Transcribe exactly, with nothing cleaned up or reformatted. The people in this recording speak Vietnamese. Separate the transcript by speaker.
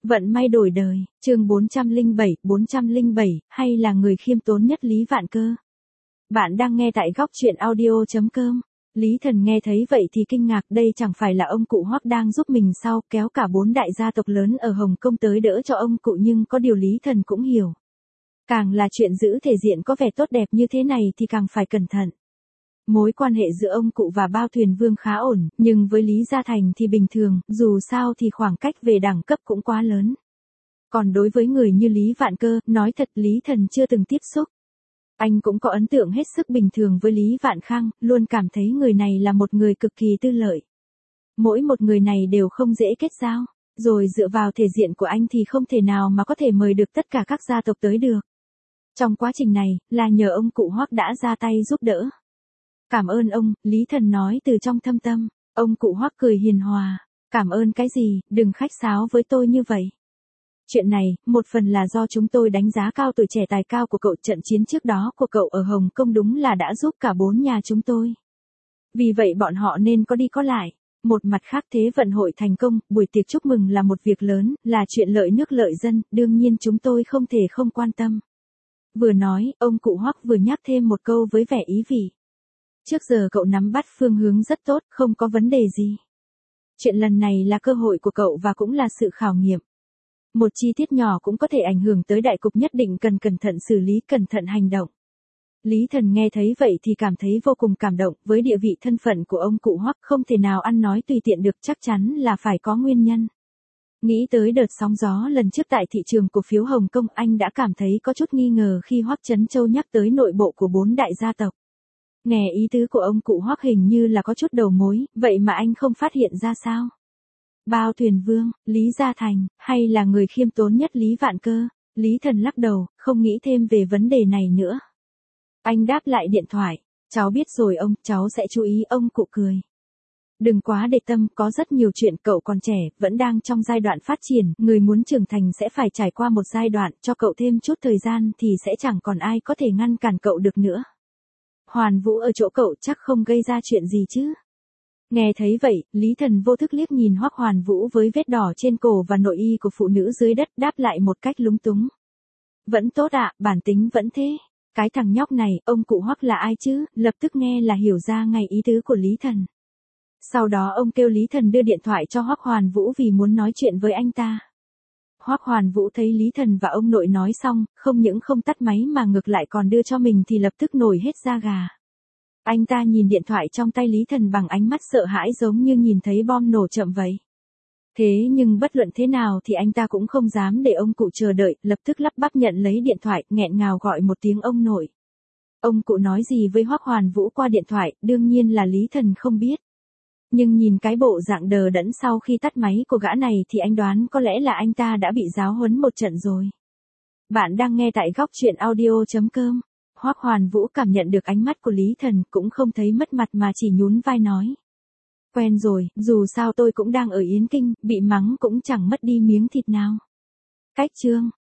Speaker 1: Vận may đổi đời, chương bốn trăm lẻ bảy, bốn trăm lẻ bảy, hay là người khiêm tốn nhất Lý Vạn Cơ. Bạn đang nghe tại góc truyện audio chấm com. Lý Thần nghe thấy vậy thì kinh ngạc, đây chẳng phải là ông cụ Hoắc đang giúp mình sao, kéo cả bốn đại gia tộc lớn ở Hồng Kông tới đỡ cho ông cụ, nhưng có điều Lý Thần cũng hiểu. Càng là chuyện giữ thể diện có vẻ tốt đẹp như thế này thì càng phải cẩn thận. Mối quan hệ giữa ông cụ và Bao Thuyền Vương khá ổn, nhưng với Lý Gia Thành thì bình thường, dù sao thì khoảng cách về đẳng cấp cũng quá lớn. Còn đối với người như Lý Vạn Cơ, nói thật Lý Thần chưa từng tiếp xúc. Anh cũng có ấn tượng hết sức bình thường với Lý Vạn Khang, luôn cảm thấy người này là một người cực kỳ tư lợi. Mỗi một người này đều không dễ kết giao, rồi dựa vào thể diện của anh thì không thể nào mà có thể mời được tất cả các gia tộc tới được. Trong quá trình này, là nhờ ông cụ Hoắc đã ra tay giúp đỡ. Cảm ơn ông, Lý Thần nói từ trong thâm tâm. Ông cụ Hoắc cười hiền hòa. Cảm ơn cái gì, đừng khách sáo với tôi như vậy. Chuyện này, một phần là do chúng tôi đánh giá cao tuổi trẻ tài cao của cậu, trận chiến trước đó của cậu ở Hồng Kông đúng là đã giúp cả bốn nhà chúng tôi. Vì vậy bọn họ nên có đi có lại. Một mặt khác, thế vận hội thành công, buổi tiệc chúc mừng là một việc lớn, là chuyện lợi nước lợi dân, đương nhiên chúng tôi không thể không quan tâm. Vừa nói, ông cụ Hoắc vừa nhắc thêm một câu với vẻ ý vị. Trước giờ cậu nắm bắt phương hướng rất tốt, không có vấn đề gì. Chuyện lần này là cơ hội của cậu và cũng là sự khảo nghiệm. Một chi tiết nhỏ cũng có thể ảnh hưởng tới đại cục, nhất định cần cẩn thận xử lý, cẩn thận hành động. Lý Thần nghe thấy vậy thì cảm thấy vô cùng cảm động, với địa vị thân phận của ông cụ Hoắc không thể nào ăn nói tùy tiện được, chắc chắn là phải có nguyên nhân. Nghĩ tới đợt sóng gió lần trước tại thị trường cổ phiếu Hồng Kông, anh đã cảm thấy có chút nghi ngờ khi Hoắc Chấn Châu nhắc tới nội bộ của bốn đại gia tộc. Nghe ý tứ của ông cụ Hoắc hình như là có chút đầu mối, vậy mà anh không phát hiện ra sao? Bao Thuyền Vương, Lý Gia Thành, hay là người khiêm tốn nhất Lý Vạn Cơ? Lý Thần lắc đầu, không nghĩ thêm về vấn đề này nữa. Anh đáp lại điện thoại, cháu biết rồi ông, cháu sẽ chú ý. Ông cụ cười. Đừng quá để tâm, có rất nhiều chuyện, cậu còn trẻ, vẫn đang trong giai đoạn phát triển, người muốn trưởng thành sẽ phải trải qua một giai đoạn, cho cậu thêm chút thời gian thì sẽ chẳng còn ai có thể ngăn cản cậu được nữa. Hoàn Vũ ở chỗ cậu chắc không gây ra chuyện gì chứ? Nghe thấy vậy, Lý Thần vô thức liếc nhìn Hoắc Hoàn Vũ với vết đỏ trên cổ và nội y của phụ nữ dưới đất, đáp lại một cách lúng túng. Vẫn tốt ạ, bản tính vẫn thế. Cái thằng nhóc này, ông cụ Hoắc là ai chứ? Lập tức nghe là hiểu ra ngay ý tứ của Lý Thần. Sau đó ông kêu Lý Thần đưa điện thoại cho Hoắc Hoàn Vũ vì muốn nói chuyện với anh ta. Hoắc Hoàn Vũ thấy Lý Thần và ông nội nói xong, không những không tắt máy mà ngược lại còn đưa cho mình thì lập tức nổi hết da gà. Anh ta nhìn điện thoại trong tay Lý Thần bằng ánh mắt sợ hãi, giống như nhìn thấy bom nổ chậm vậy. Thế nhưng bất luận thế nào thì anh ta cũng không dám để ông cụ chờ đợi, lập tức lắp bắp nhận lấy điện thoại, nghẹn ngào gọi một tiếng ông nội. Ông cụ nói gì với Hoắc Hoàn Vũ qua điện thoại, đương nhiên là Lý Thần không biết. Nhưng nhìn cái bộ dạng đờ đẫn sau khi tắt máy của gã này thì anh đoán có lẽ là anh ta đã bị giáo huấn một trận rồi. Bạn đang nghe tại góc truyện audio chấm com. Hoắc Hoàn Vũ cảm nhận được ánh mắt của Lý Thần, cũng không thấy mất mặt mà chỉ nhún vai nói. Quen rồi, dù sao tôi cũng đang ở Yến Kinh, bị mắng cũng chẳng mất đi miếng thịt nào. Cách chương.